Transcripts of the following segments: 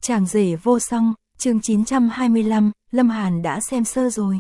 Chàng rể vô song, chương 925, Lâm Hàn đã xem sơ rồi.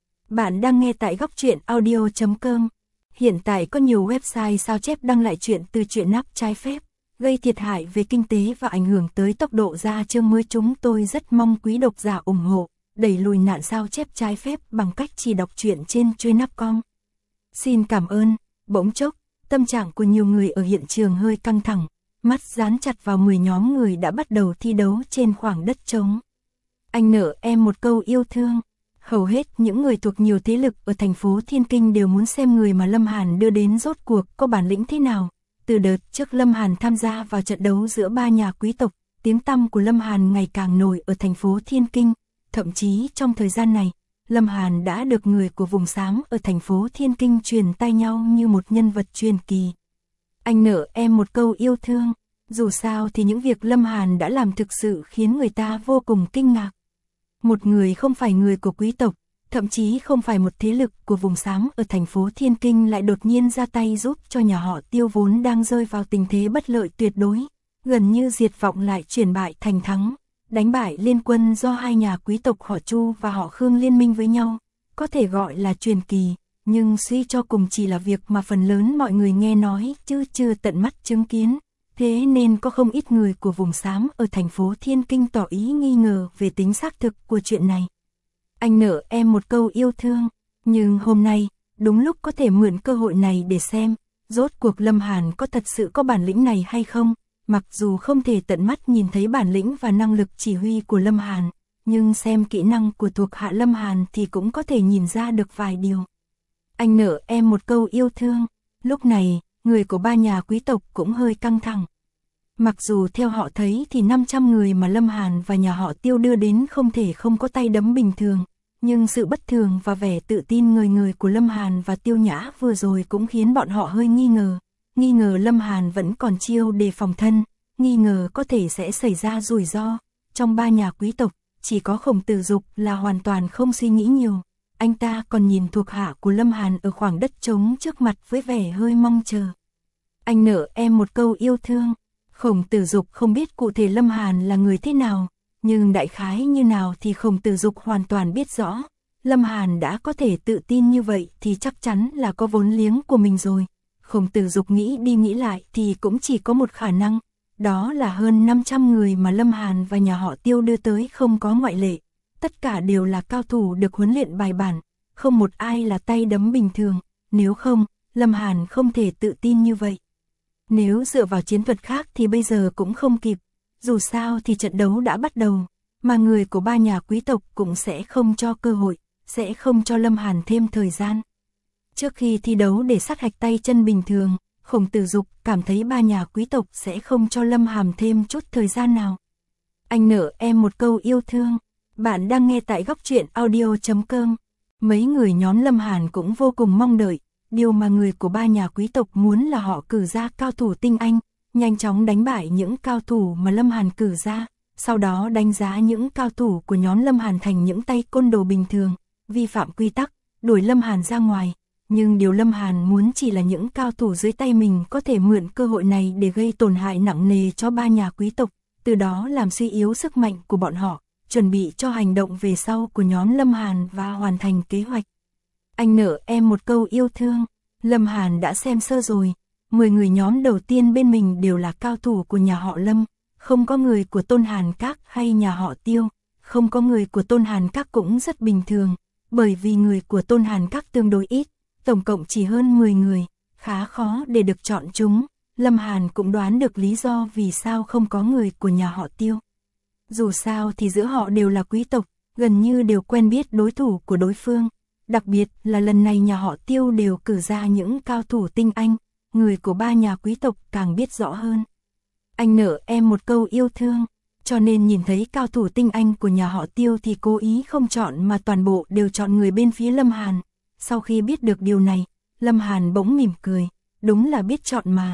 Bạn đang nghe tại góc truyện audio.com. Hiện tại có nhiều website sao chép đăng lại chuyện từ truyện nắp trái phép, gây thiệt hại về kinh tế và ảnh hưởng tới tốc độ ra chương mới. Chúng tôi rất mong quý độc giả ủng hộ, đẩy lùi nạn sao chép trái phép bằng cách chỉ đọc truyện trên Truynap.com. Xin cảm ơn. Bỗng chốc, tâm trạng của nhiều người ở hiện trường hơi căng thẳng, mắt dán chặt vào 10 nhóm người đã bắt đầu thi đấu trên khoảng đất trống. Anh nợ em một câu yêu thương. Hầu hết những người thuộc nhiều thế lực ở thành phố Thiên Kinh đều muốn xem người mà Lâm Hàn đưa đến rốt cuộc có bản lĩnh thế nào. Từ đợt trước Lâm Hàn tham gia vào trận đấu giữa ba nhà quý tộc, tiếng tăm của Lâm Hàn ngày càng nổi ở thành phố Thiên Kinh. Thậm chí trong thời gian này, Lâm Hàn đã được người của vùng xám ở thành phố Thiên Kinh truyền tai nhau như một nhân vật truyền kỳ. Anh nợ em một câu yêu thương. Dù sao thì những việc Lâm Hàn đã làm thực sự khiến người ta vô cùng kinh ngạc. Một người không phải người của quý tộc, thậm chí không phải một thế lực của vùng xám ở thành phố Thiên Kinh lại đột nhiên ra tay giúp cho nhà họ Tiêu vốn đang rơi vào tình thế bất lợi tuyệt đối, gần như diệt vọng lại chuyển bại thành thắng, đánh bại liên quân do hai nhà quý tộc họ Chu và họ Khương liên minh với nhau, có thể gọi là truyền kỳ, nhưng suy cho cùng chỉ là việc mà phần lớn mọi người nghe nói chứ chưa tận mắt chứng kiến. Thế nên có không ít người của vùng xám ở thành phố Thiên Kinh tỏ ý nghi ngờ về tính xác thực của chuyện này. Anh nợ em một câu yêu thương, nhưng hôm nay, đúng lúc có thể mượn cơ hội này để xem, rốt cuộc Lâm Hàn có thật sự có bản lĩnh này hay không. Mặc dù không thể tận mắt nhìn thấy bản lĩnh và năng lực chỉ huy của Lâm Hàn, nhưng xem kỹ năng của thuộc hạ Lâm Hàn thì cũng có thể nhìn ra được vài điều. Anh nợ em một câu yêu thương. Lúc này, người của ba nhà quý tộc cũng hơi căng thẳng. Mặc dù theo họ thấy thì 500 người mà Lâm Hàn và nhà họ Tiêu đưa đến không thể không có tay đấm bình thường, nhưng sự bất thường và vẻ tự tin ngời ngời của Lâm Hàn và Tiêu Nhã vừa rồi cũng khiến bọn họ hơi nghi ngờ Lâm Hàn vẫn còn chiêu đề phòng thân, nghi ngờ có thể sẽ xảy ra rủi ro. Trong ba nhà quý tộc, chỉ có Khổng Tử Dục là hoàn toàn không suy nghĩ nhiều. Anh ta còn nhìn thuộc hạ của Lâm Hàn ở khoảng đất trống trước mặt với vẻ hơi mong chờ. Anh nợ em một câu yêu thương. Khổng Tử Dục không biết cụ thể Lâm Hàn là người thế nào, nhưng đại khái như nào thì Khổng Tử Dục hoàn toàn biết rõ. Lâm Hàn đã có thể tự tin như vậy thì chắc chắn là có vốn liếng của mình rồi. Khổng Tử Dục nghĩ đi nghĩ lại thì cũng chỉ có một khả năng, đó là hơn 500 người mà Lâm Hàn và nhà họ Tiêu đưa tới không có ngoại lệ. Tất cả đều là cao thủ được huấn luyện bài bản, không một ai là tay đấm bình thường, nếu không, Lâm Hàn không thể tự tin như vậy. Nếu dựa vào chiến thuật khác thì bây giờ cũng không kịp, dù sao thì trận đấu đã bắt đầu, mà người của ba nhà quý tộc cũng sẽ không cho cơ hội, sẽ không cho Lâm Hàn thêm thời gian. Trước khi thi đấu để sát hạch tay chân bình thường, Khổng Tử Dục cảm thấy ba nhà quý tộc sẽ không cho Lâm Hàn thêm chút thời gian nào. Anh nợ em một câu yêu thương. Bạn đang nghe tại góc truyện audio.com. Mấy người nhóm Lâm Hàn cũng vô cùng mong đợi. Điều mà người của ba nhà quý tộc muốn là họ cử ra cao thủ tinh anh, nhanh chóng đánh bại những cao thủ mà Lâm Hàn cử ra, sau đó đánh giá những cao thủ của nhóm Lâm Hàn thành những tay côn đồ bình thường, vi phạm quy tắc, đuổi Lâm Hàn ra ngoài. Nhưng điều Lâm Hàn muốn chỉ là những cao thủ dưới tay mình có thể mượn cơ hội này để gây tổn hại nặng nề cho ba nhà quý tộc, từ đó làm suy yếu sức mạnh của bọn họ, chuẩn bị cho hành động về sau của nhóm Lâm Hàn và hoàn thành kế hoạch. Anh nợ em một câu yêu thương. Lâm Hàn đã xem sơ rồi. 10 người nhóm đầu tiên bên mình đều là cao thủ của nhà họ Lâm. Không có người của Tôn Hàn Các hay nhà họ Tiêu. Không có người của Tôn Hàn Các cũng rất bình thường. Bởi vì người của Tôn Hàn Các tương đối ít. Tổng cộng chỉ hơn 10 người. Khá khó để được chọn chúng. Lâm Hàn cũng đoán được lý do vì sao không có người của nhà họ Tiêu. Dù sao thì giữa họ đều là quý tộc. Gần như đều quen biết đối thủ của đối phương. Đặc biệt là lần này nhà họ Tiêu đều cử ra những cao thủ tinh anh, người của ba nhà quý tộc càng biết rõ hơn. Anh nợ em một câu yêu thương, cho nên nhìn thấy cao thủ tinh anh của nhà họ Tiêu thì cố ý không chọn mà toàn bộ đều chọn người bên phía Lâm Hàn. Sau khi biết được điều này, Lâm Hàn bỗng mỉm cười, đúng là biết chọn mà.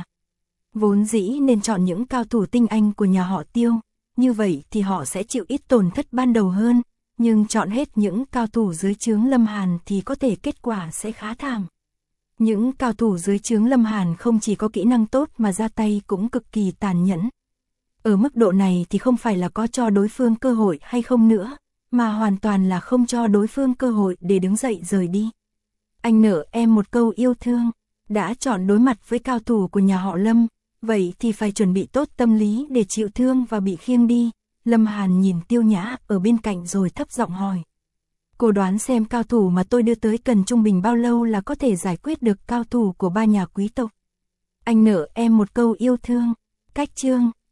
Vốn dĩ nên chọn những cao thủ tinh anh của nhà họ Tiêu, như vậy thì họ sẽ chịu ít tổn thất ban đầu hơn. Nhưng chọn hết những cao thủ dưới trướng Lâm Hàn thì có thể kết quả sẽ khá thảm. Những cao thủ dưới trướng Lâm Hàn không chỉ có kỹ năng tốt mà ra tay cũng cực kỳ tàn nhẫn. Ở mức độ này thì không phải là có cho đối phương cơ hội hay không nữa, mà hoàn toàn là không cho đối phương cơ hội để đứng dậy rời đi. Anh nợ em một câu yêu thương, đã chọn đối mặt với cao thủ của nhà họ Lâm, vậy thì phải chuẩn bị tốt tâm lý để chịu thương và bị khiêng đi. Lâm Hàn nhìn Tiêu Nhã ở bên cạnh rồi thấp giọng hỏi. Cô đoán xem cao thủ mà tôi đưa tới cần trung bình bao lâu là có thể giải quyết được cao thủ của ba nhà quý tộc. Anh nợ em một câu yêu thương. Cách chương